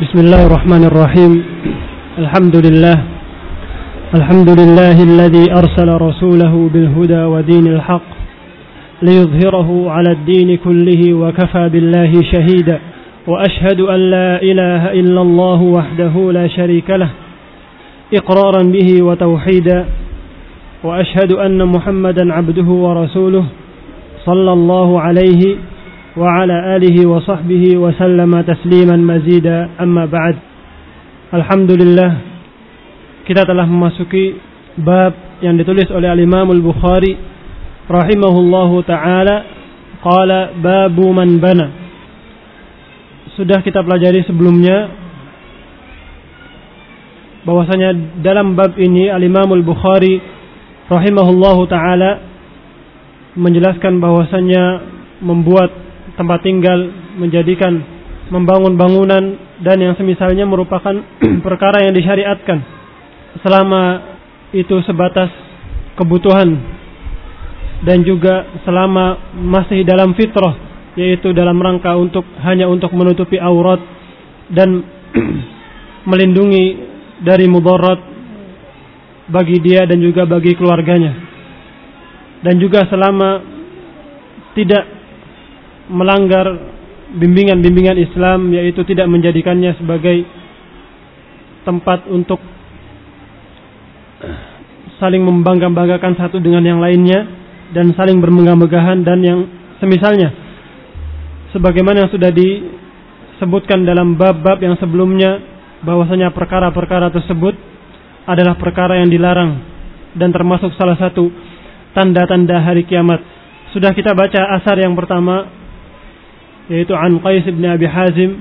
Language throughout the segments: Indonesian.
بسم الله الرحمن الرحيم. الحمد لله الذي أرسل رسوله بالهدى ودين الحق ليظهره على الدين كله وكفى بالله شهيدا وأشهد أن لا إله إلا الله وحده لا شريك له إقرارا به وتوحيدا وأشهد أن محمدا عبده ورسوله صلى الله عليه وعلى آله وصحبه وسلم تسليما مزيدا. أما بعد. Alhamdulillah, kita telah memasuki bab yang ditulis oleh Al-Imam Al-Bukhari rahimahullahu ta'ala. Qala babu man bana. Sudah kita pelajari sebelumnya bahwasanya dalam bab ini Al-Imam Al-Bukhari rahimahullahu ta'ala menjelaskan bahwasanya membuat tempat tinggal, menjadikan, membangun bangunan dan yang semisalnya merupakan perkara yang disyariatkan selama itu sebatas kebutuhan dan juga selama masih dalam fitrah, yaitu dalam rangka hanya untuk menutupi aurat dan melindungi dari mudarat bagi dia dan juga bagi keluarganya, dan juga selama tidak melanggar bimbingan-bimbingan Islam, yaitu tidak menjadikannya sebagai tempat untuk saling membangga-banggakan satu dengan yang lainnya dan saling bermegah-megahan dan yang semisalnya, sebagaimana yang sudah disebutkan dalam bab-bab yang sebelumnya bahwasanya perkara-perkara tersebut adalah perkara yang dilarang dan termasuk salah satu tanda-tanda hari kiamat. Sudah kita baca asar yang pertama, yaitu an Qais bin Abi Hazim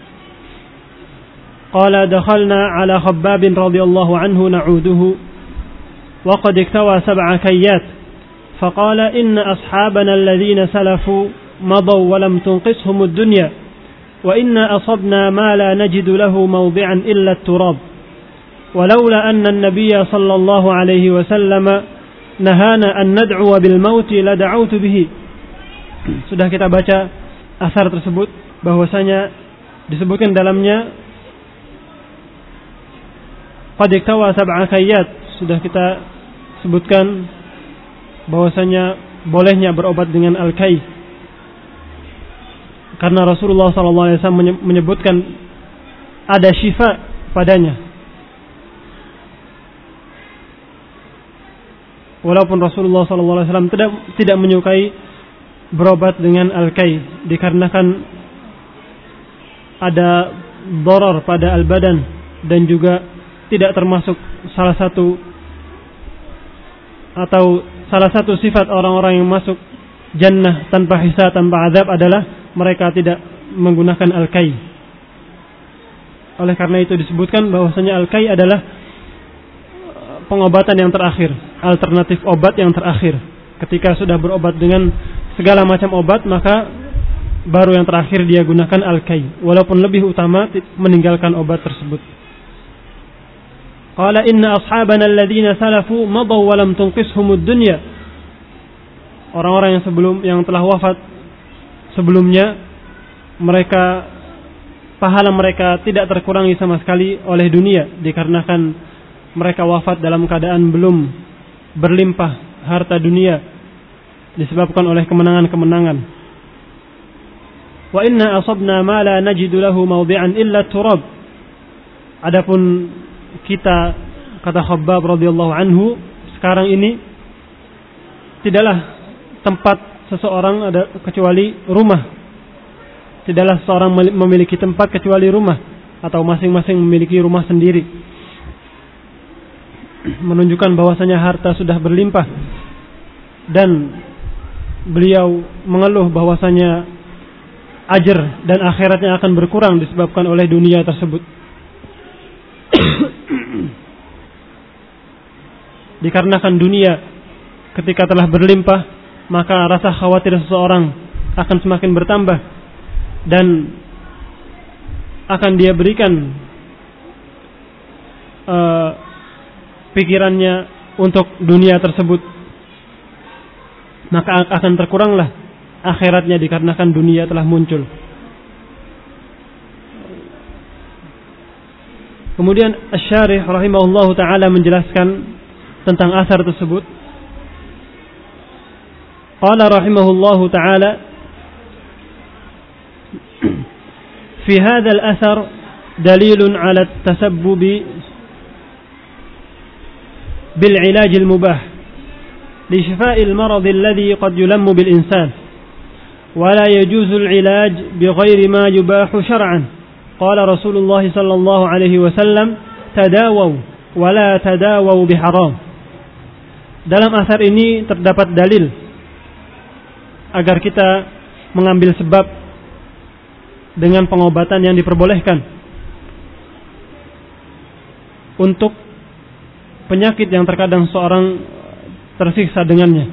qala dakhalna ala Khabbab radhiyallahu anhu na'uduhu wa qad iktawa 7 kayyat faqala inna ashabana alladhina salafu madaw wa lam tunqishum ad-dunya wa inna asabna ma la najidu lahu mawdi'an illa at-turab ولولا أن النبي صلى الله عليه وسلم نهانا أن ندعو بالموت لدعوت به. Sudah kita baca asar tersebut, bahwasanya disebutkan dalamnya qad iktawa 7 kayyat. Sudah kita sebutkan bahwasanya bolehnya berobat dengan al-kay, karena Rasulullah SAW menyebutkan ada syifa padanya, walaupun Rasulullah SAW tidak menyukai berobat dengan al-kay dikarenakan ada darar pada al-badan dan juga tidak termasuk salah satu sifat orang-orang yang masuk jannah tanpa hisab, tanpa azab adalah mereka tidak menggunakan al-kay. Oleh karena itu disebutkan bahwasanya al-kay adalah pengobatan yang terakhir, alternatif obat yang terakhir. Ketika sudah berobat dengan segala macam obat, maka baru yang terakhir dia gunakan al-kay, walaupun lebih utama meninggalkan obat tersebut. Qala inna ashabana alladhina salafu madaw wa lam tunqishum ad-dunya. Orang-orang yang telah wafat sebelumnya, pahala mereka tidak terkurangi sama sekali oleh dunia, dikarenakan mereka wafat dalam keadaan belum berlimpah harta dunia disebabkan oleh kemenangan-kemenangan. Wa inna asabna ma la najidu lahu mawdi'an illa turab. Adapun kita, kata Khabbab radhiyallahu anhu, sekarang ini tidaklah tempat seseorang ada kecuali rumah. Tidaklah seseorang memiliki tempat kecuali rumah, atau masing-masing memiliki rumah sendiri. Menunjukkan bahwasanya harta sudah berlimpah, dan beliau mengeluh bahwasanya ajar dan akhiratnya akan berkurang disebabkan oleh dunia tersebut. Dikarenakan dunia ketika telah berlimpah, maka rasa khawatir seseorang akan semakin bertambah dan akan dia berikan pikirannya untuk dunia tersebut, maka akan terkuranglah akhiratnya dikarenakan dunia telah muncul. Kemudian Asy-Syarih rahimahullahu taala menjelaskan tentang asar tersebut. Qala rahimahullahu taala fi hadzal athar dalilun ala at-tasabbub bil 'ilaj al-mubah li shifa'i al-marad alladhi qad yulammu bil insan wa la yajuzu al-'ilaj bighayri ma yubahu shar'an. Qala Rasulullah sallallahu alaihi wasallam tadawaw wa la tadawaw biharam. Dalam asar ini terdapat dalil agar kita mengambil sebab dengan pengobatan yang diperbolehkan untuk penyakit yang terkadang seorang tersiksa dengannya,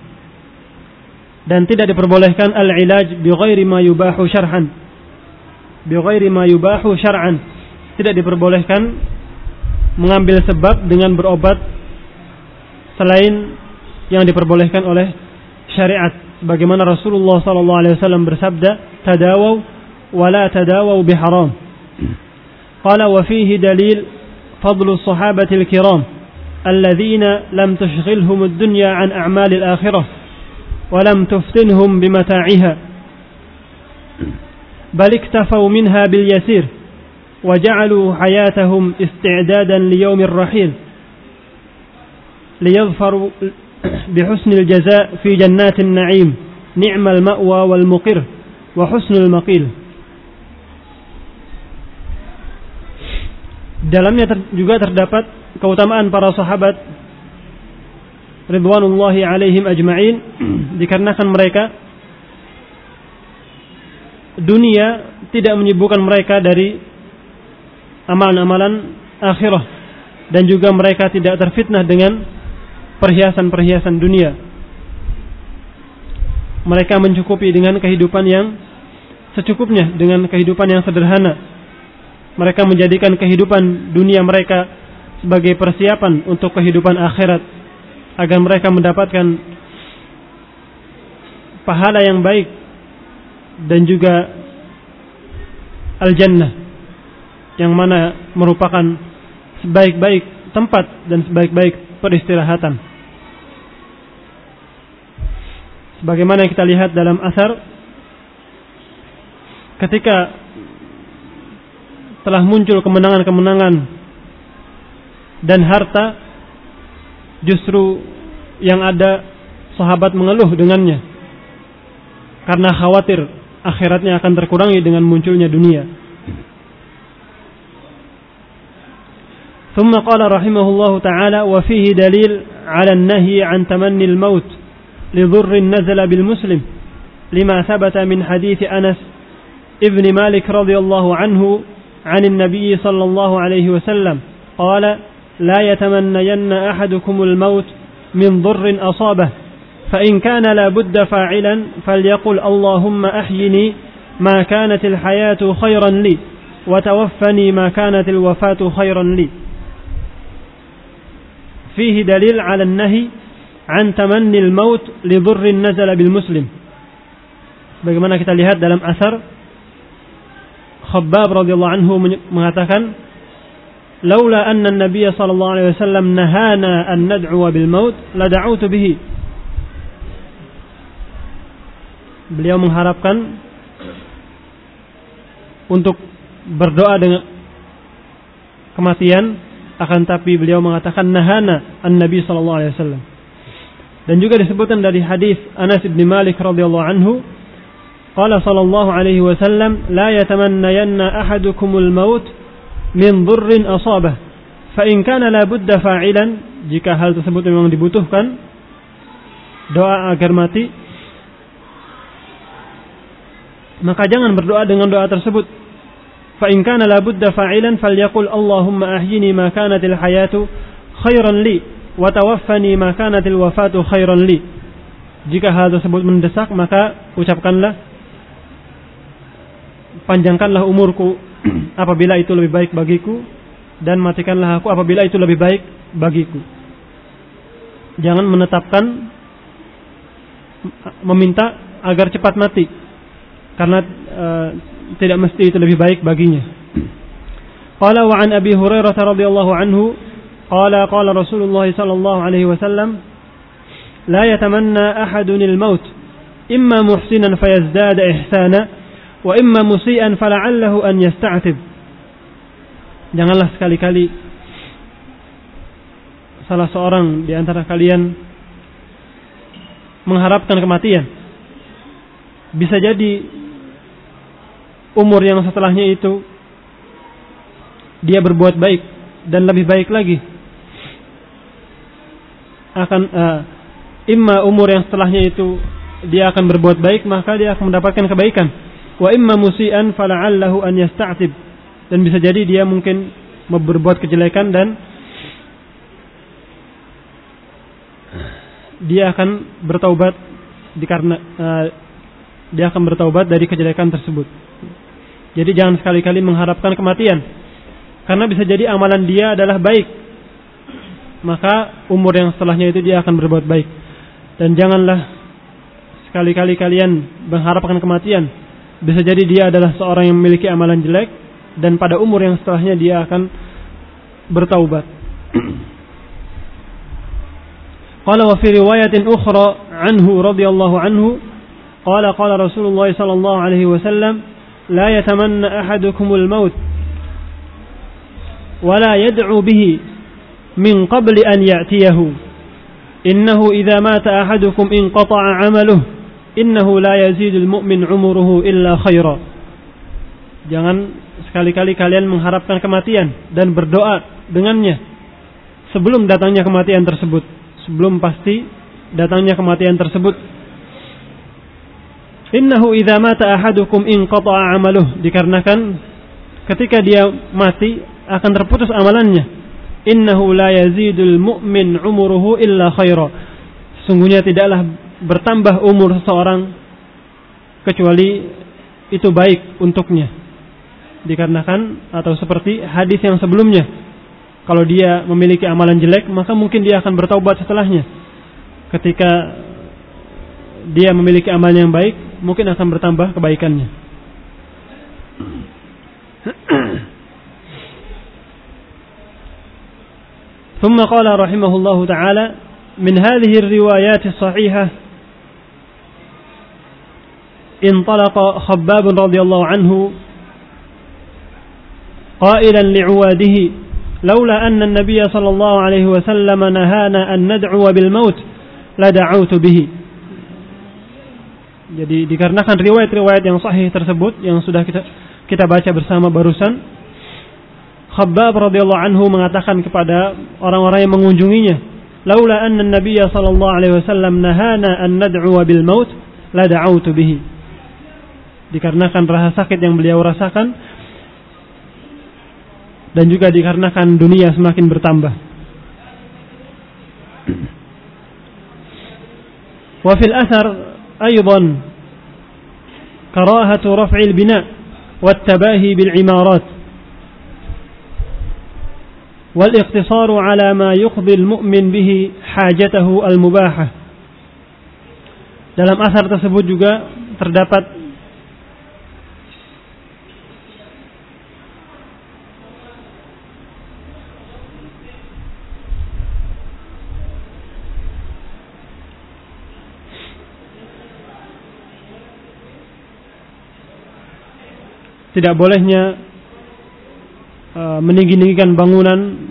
dan tidak diperbolehkan al-ilaj bi ghairi ma yubahu syar'an. Bi ghairi ma yubahu syar'an, tidak diperbolehkan mengambil sebab dengan berobat selain yang diperbolehkan oleh syariat. Bagaimana Rasulullah sallallahu alaihi wasallam bersabda, tadawaw wa la tadawaw biharam. Qala wa fihi dalil fadlu as-sahabati al-kiram alladhina lam tushghilhum ad-dunya an a'mal al-akhirah wa lam tuftinhum bimata'iha بل اكتفوا منها باليسير وجعلوا حياتهم استعدادا ليوم الرحيل ليظفروا بحسن الجزاء في جنات النعيم نعم المأوى والمقر وحسن المقيل. Dalamnya juga terdapat keutamaan para sahabat ridwanullahi alaihim ajma'in, dikarenakan mereka dunia tidak menyibukkan mereka dari amalan-amalan akhirah, dan juga mereka tidak terfitnah dengan perhiasan-perhiasan dunia. Mereka mencukupi dengan kehidupan yang secukupnya, dengan kehidupan yang sederhana. Mereka menjadikan kehidupan dunia mereka sebagai persiapan untuk kehidupan akhirat, agar mereka mendapatkan pahala yang baik dan juga al-jannah, yang mana merupakan sebaik-baik tempat dan sebaik-baik peristirahatan. Sebagaimana yang kita lihat dalam asar, ketika telah muncul kemenangan-kemenangan dan harta, justru yang ada sahabat mengeluh dengannya karena khawatir akhiratnya akan terkurangi dengan munculnya dunia. ثم قال رحمه الله تعالى وفيه دليل على النهي عن تمني الموت لضر نزل بالمسلم لما ثبت من حديث أنس ابن مالك رضي الله عنه عن النبي صلى الله عليه وسلم قال لا يتمنين أحدكم الموت من ضر أصابه فإن كان لا بد فاعلا فليقل اللهم أحيني ما كانت الحياة خيرا لي وتوفني ما كانت الوفاة خيرا لي. فيه دليل على النهي عن تمني الموت لضر نزل بالمسلم. Bagaimana kita lihat dalam asar, Khabbab radhiyallahu anhu mengatakan, laula anna an-nabiy sallallahu alaihi wasallam nahana an nad'u bil maut la da'utu bihi. Beliau mengharapkan untuk berdoa dengan kematian, akan tapi beliau mengatakan nahana an-nabi sallallahu alaihi wasallam. Dan juga disebutkan dari hadis Anas bin Malik radhiyallahu anhu, qala sallallahu alaihi wasallam la yatamannayanna ahadukumul maut min dhurrin asabah fa in kana la budda fa'ilan, jika hal tersebut memang dibutuhkan doa agar mati, maka jangan berdoa dengan doa tersebut. Fa in kana la budda fa'ilan falyaqul Allahumma ahyini ma kanatil hayatu khairan li wa tawaffani ma kanatil wafatu khairan li. Jika hal tersebut mendesak, maka ucapkanlah, panjangkanlah umurku apabila itu lebih baik bagiku, dan matikanlah aku apabila itu lebih baik bagiku. Jangan menetapkan meminta agar cepat mati, karena tidak mesti itu lebih baik baginya. Qala wa an Abi Hurairah radhiyallahu anhu qala qala Rasulullah sallallahu alaihi wasallam la yatamanna ahadun al-maut imma muhsinan fayazdada ihsana wa imma musii'an fala'allahu an yasta'tib. Janganlah sekali-kali salah seorang di antara kalian mengharapkan kematian. Bisa jadi umur yang setelahnya itu dia berbuat baik dan lebih baik lagi. Imma umur yang setelahnya itu dia akan berbuat baik, maka dia akan mendapatkan kebaikan. Wa imma musii'an fala'allahu an yasta'tib. Dan bisa jadi dia mungkin berbuat kejelekan dan dia akan bertaubat dia akan bertaubat dari kejelekan tersebut. Jadi jangan sekali-kali mengharapkan kematian, karena bisa jadi amalan dia adalah baik, maka umur yang setelahnya itu dia akan berbuat baik. Dan janganlah sekali-kali kalian mengharapkan kematian. Bisa jadi dia adalah seorang yang memiliki amalan jelek, dan pada umur yang setelahnya dia akan bertaubat. Qala wa fi riwayatin ukhra anhu radhiyallahu anhu qala qala Rasulullah sallallahu alaihi wasallam la yatamanna ahadukumul maut wa la yad'u bihi min qabli an ya'tiyahu innahu idza mata ahadukum inqata'a 'amaluhu innahu la yazidul mu'min 'umruhu illa khaira. Jangan sekali-kali kalian mengharapkan kematian dan berdoa dengannya sebelum datangnya kematian tersebut, sebelum pasti datangnya kematian tersebut. Innahu idza mata ahadukum inqata'a 'amaluhu, dikarenakan ketika dia mati akan terputus amalannya. Innahu la yazidul mu'min 'umruhu illa khaira. Sungguhnya tidaklah bertambah umur seseorang kecuali itu baik untuknya. Dikarenakan atau seperti hadis yang sebelumnya, kalau dia memiliki amalan jelek, maka mungkin dia akan bertaubat setelahnya. Ketika dia memiliki amalan yang baik, mungkin akan bertambah kebaikannya. ثم قال رحمه الله تعالى من هذه الروايات الصحيحة انطلق خباب رضي الله عنه قائلا لعواده لولا أن النبي صلى الله عليه وسلم نهانا أن ندعو بالموت لدعوت به. Jadi dikarenakan riwayat-riwayat yang sahih tersebut yang sudah kita baca bersama barusan, Khabbab radhiyallahu anhu mengatakan kepada orang-orang yang mengunjunginya, laula anna an-nabiy sallallahu alaihi wasallam nahana an nad'u bil maut la da'awtu bihi. Dikarenakan rasa sakit yang beliau rasakan dan juga dikarenakan dunia semakin bertambah. Wa fil athar aidan karahatu raf'il bina' wat tabahi bil imarat wal iqtisar ala ma yuqdi al mu'min bihi hajatahu al mubahah. Dalam asar tersebut juga terdapat tidak bolehnya meninggi-ninggikan bangunan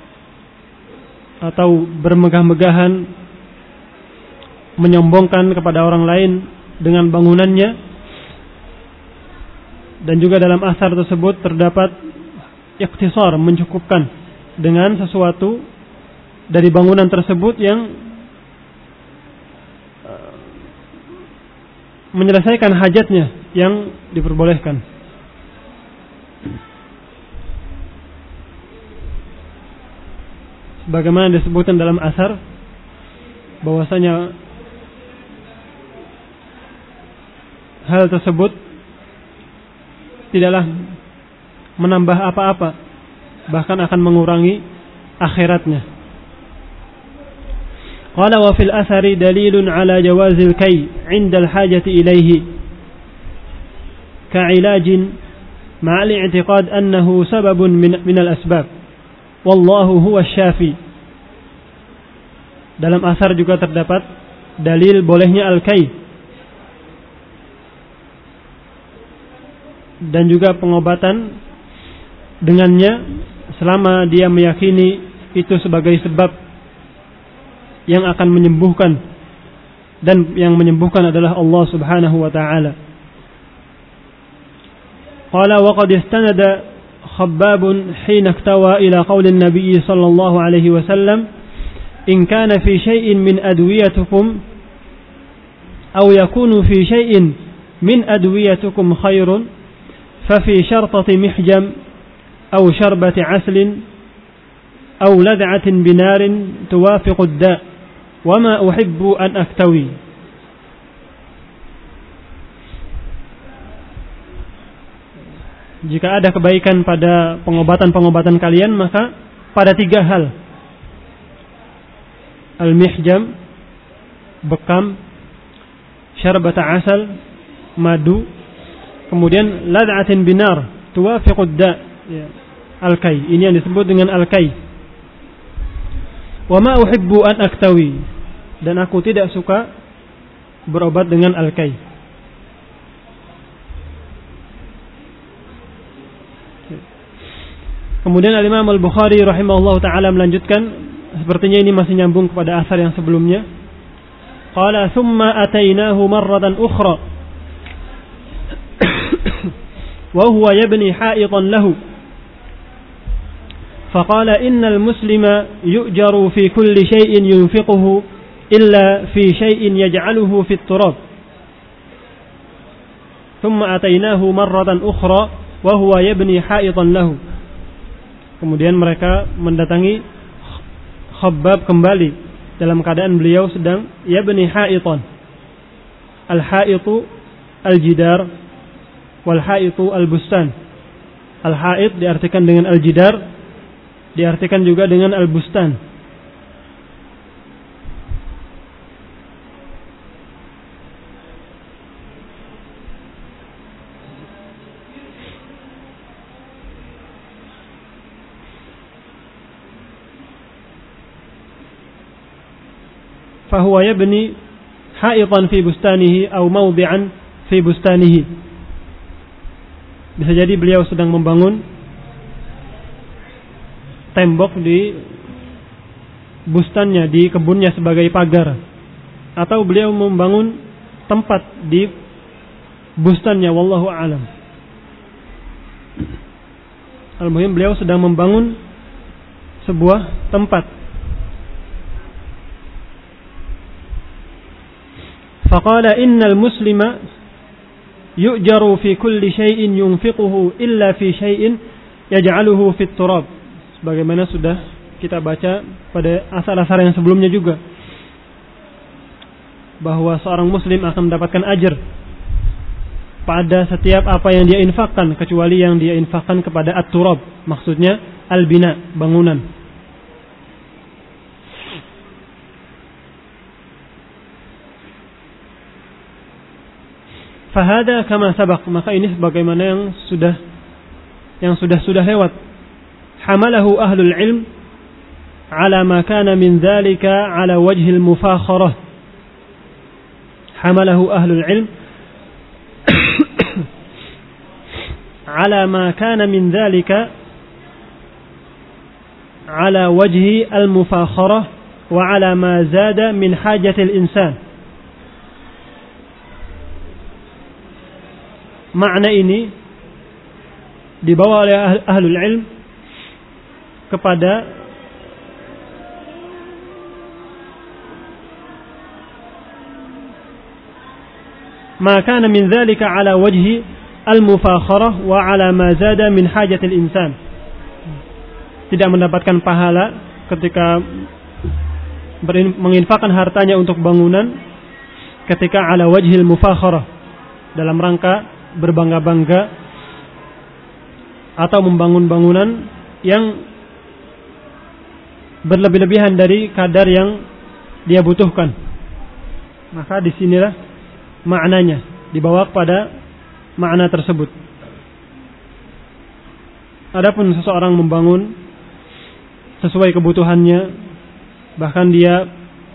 atau bermegah-megahan, menyombongkan kepada orang lain dengan bangunannya. Dan juga dalam asar tersebut terdapat ikhtisar, mencukupkan dengan sesuatu dari bangunan tersebut yang menyelesaikan hajatnya yang diperbolehkan. Bagaimana disebutkan dalam asar bahwasanya hal tersebut tidaklah menambah apa-apa, bahkan akan mengurangi akhiratnya. Qala wa fil athari dalilun ala jawazil kay 'inda al-hajati ilayhi ka'ilajin ma'al i'tiqad annahu sababun min al-asbab wallahu huwa syafi. Dalam asar juga terdapat dalil bolehnya al-kai dan juga pengobatan dengannya selama dia meyakini itu sebagai sebab yang akan menyembuhkan, dan yang menyembuhkan adalah Allah Subhanahu wa taala. Qala wa qad istanada Khabbab hina iktawa ila qauli an-nabiy sallallahu alaihi wasallam in kana fi shay'in min adwiyatikum aw yakunu fi shay'in min adwiyatikum khairun fa fi shartati mihjam aw sharbati aslin aw lad'atin binarin tuwafiqu ad-da' wa ma uhibbu an aktawi. Jika ada kebaikan pada pengobatan-pengobatan kalian, maka pada 3 hal. Al-mihjam, bekam, syarbata asal, madu, kemudian lad'atin binar, tuwafiqud da', ya, al-kai. Ini yang disebut dengan al-kai. Wa ma uhibbu an aktawi, dan aku tidak suka berobat dengan al-kai. Kemudian Al-Imam Al-Bukhari rahimahullah ta'ala melanjutkan, sepertinya ini masih nyambung kepada asar yang sebelumnya. Qala thumma atainahu marratan ukhra wa huwa yabni ha'itan lahu faqala innal muslima yu'jaru fi kulli shay'in yunfiquhu illa fi shay'in yaj'aluhu fi at-turab. Thumma atainahu marratan ukhra wa huwa yabni ha'itan lahu. Kemudian mereka mendatangi Khabbab kembali dalam keadaan beliau sedang yabni ha'itan. Al-ha'itu al-jidar wal ha'itu al-bustan. Al-ha'it diartikan dengan al-jidar, diartikan juga dengan al-bustan. فهو يبني حائطا في بستانه أو موضعا في بستانه. Bisa jadi beliau sedang membangun tembok di bustannya, di kebunnya sebagai pagar, atau beliau membangun tempat di bustannya, wallahu a'lam. Al-muhim beliau sedang membangun sebuah tempat. فقال إن المسلم يؤجر في كل شيء ينفقه إلا في شيء يجعله في التراب. Sebagaimana sudah kita baca pada asar-asar yang sebelumnya juga, bahwa seorang muslim akan mendapatkan ajar pada setiap apa yang dia infakkan, kecuali yang dia infakkan kepada at-turab, maksudnya al-bina, bangunan. Fahada kama sabaq, maka ini sebagaimana yang sudah lewat. Hamalahu ahlul ilm ala ma kana min dhalika ala wajhi al-mufakharah. Hamalahu ahlul ilm ala ma kana min dhalika ala wajhi al-mufakharah wa ala ma zada min hajati al-insan. Makna ini dibawa oleh ahlul ilm kepada ma kana min dhalika ala wajhi al-mufakharah wa ala ma zada min hajatil insan. Tidak mendapatkan pahala ketika menginfakkan hartanya untuk bangunan, ketika ala wajhil mufakharah, dalam rangka berbangga-bangga atau membangun bangunan yang berlebih-lebihan dari kadar yang dia butuhkan. Maka disinilah maknanya dibawa kepada makna tersebut. Adapun seseorang membangun sesuai kebutuhannya, bahkan dia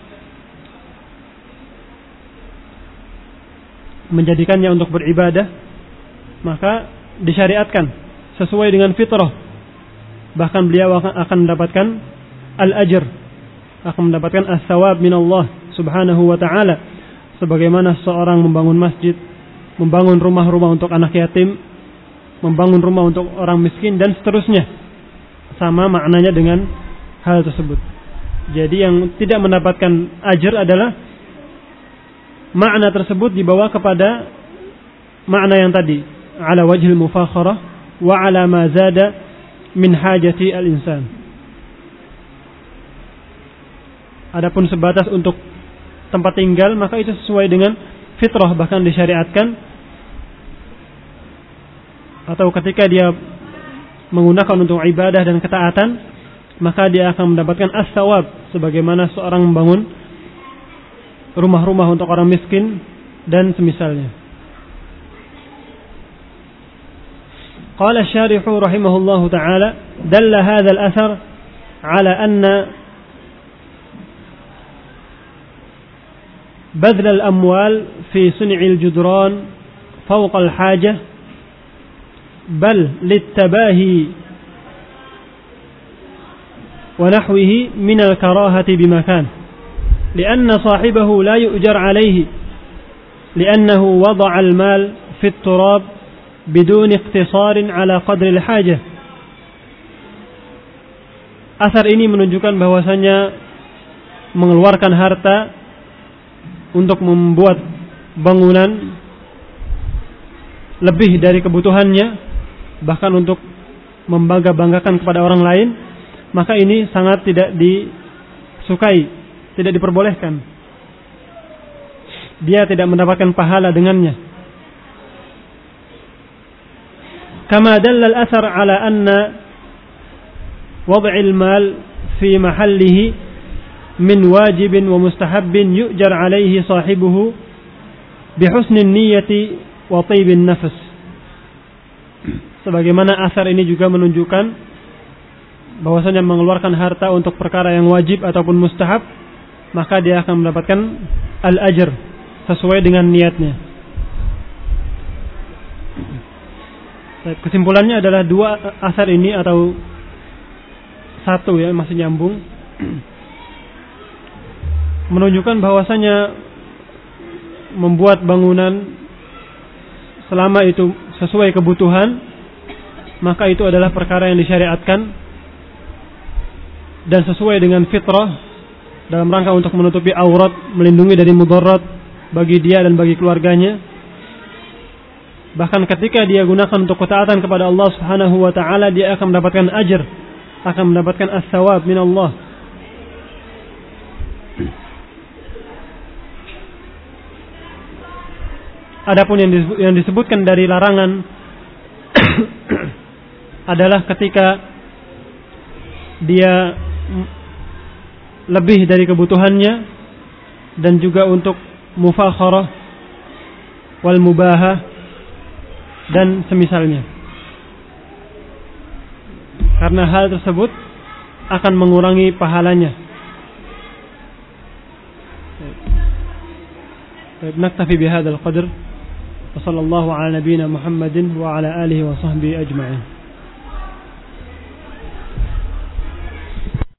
menjadikannya untuk beribadah, maka disyariatkan sesuai dengan fitrah. Bahkan beliau akan mendapatkan al-ajr, akan mendapatkan as-sawab min Allah subhanahu wa ta'ala. Sebagaimana seorang membangun masjid, membangun rumah-rumah untuk anak yatim, membangun rumah untuk orang miskin, dan seterusnya. Sama maknanya dengan hal tersebut. Jadi yang tidak mendapatkan ajr adalah makna tersebut dibawa kepada makna yang tadi, ala wajhil mufakharah wa ala ma zada min hajati al-insan. Adapun sebatas untuk tempat tinggal, maka itu sesuai dengan fitrah, bahkan disyariatkan. Atau ketika dia menggunakan untuk ibadah dan ketaatan, maka dia akan mendapatkan as-sawab, sebagaimana seorang membangun rumah-rumah untuk orang miskin dan semisalnya. Qala asy-syarih rahimahullahu ta'ala, dalla hadzal athar ala anna badl al-amwal fi sun'i al-judran fawqa al-hajah bal lit-tabahi wa nahwihi min al-karahati bimakan. لأن صاحبه لا يؤجر عليه لأنه وضع المال في التراب بدون اقتصار على قدر الحاجة. Asar ini menunjukkan bahwasanya mengeluarkan harta untuk membuat bangunan lebih dari kebutuhannya, bahkan untuk membangga-banggakan kepada orang lain, maka ini sangat tidak disukai, tidak diperbolehkan. Dia tidak mendapatkan pahala dengannya. Kama dalla al-athar ala anna wad'il mal fi mahallihi min wajibin wa mustahabbin yu'jar alayhi sahibuhu bihusnin niyyati wa taibin nafs. Sebagaimana asar ini juga menunjukkan bahwasanya mengeluarkan harta untuk perkara yang wajib ataupun mustahab, maka dia akan mendapatkan al-ajr sesuai dengan niatnya. Kesimpulannya adalah dua asar ini, atau satu ya, masih nyambung, menunjukkan bahwasanya membuat bangunan selama itu sesuai kebutuhan, maka itu adalah perkara yang disyariatkan dan sesuai dengan fitrah, dalam rangka untuk menutupi aurat, melindungi dari mudarat bagi dia dan bagi keluarganya. Bahkan ketika dia gunakan untuk ketaatan kepada Allah Subhanahu wa ta'ala, dia akan mendapatkan ajr, akan mendapatkan as-sawab min Allah. Adapun yang disebutkan dari larangan adalah ketika dia lebih dari kebutuhannya dan juga untuk mufakharah wal mubahah dan semisalnya. Karena hal tersebut akan mengurangi pahalanya. Naktafi bihadzal qadr. Wa sallallahu ala nabiyyina Muhammadin wa ala alihi wa sahbihi ajma'in.